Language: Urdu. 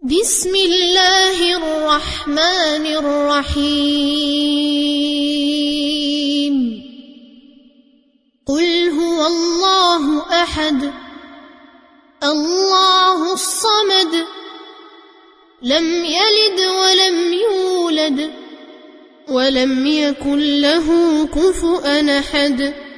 بسم الله الرحمن الرحيم قل هو الله أحد الله الصمد لم يلد ولم يولد ولم يكن له كفؤا أحد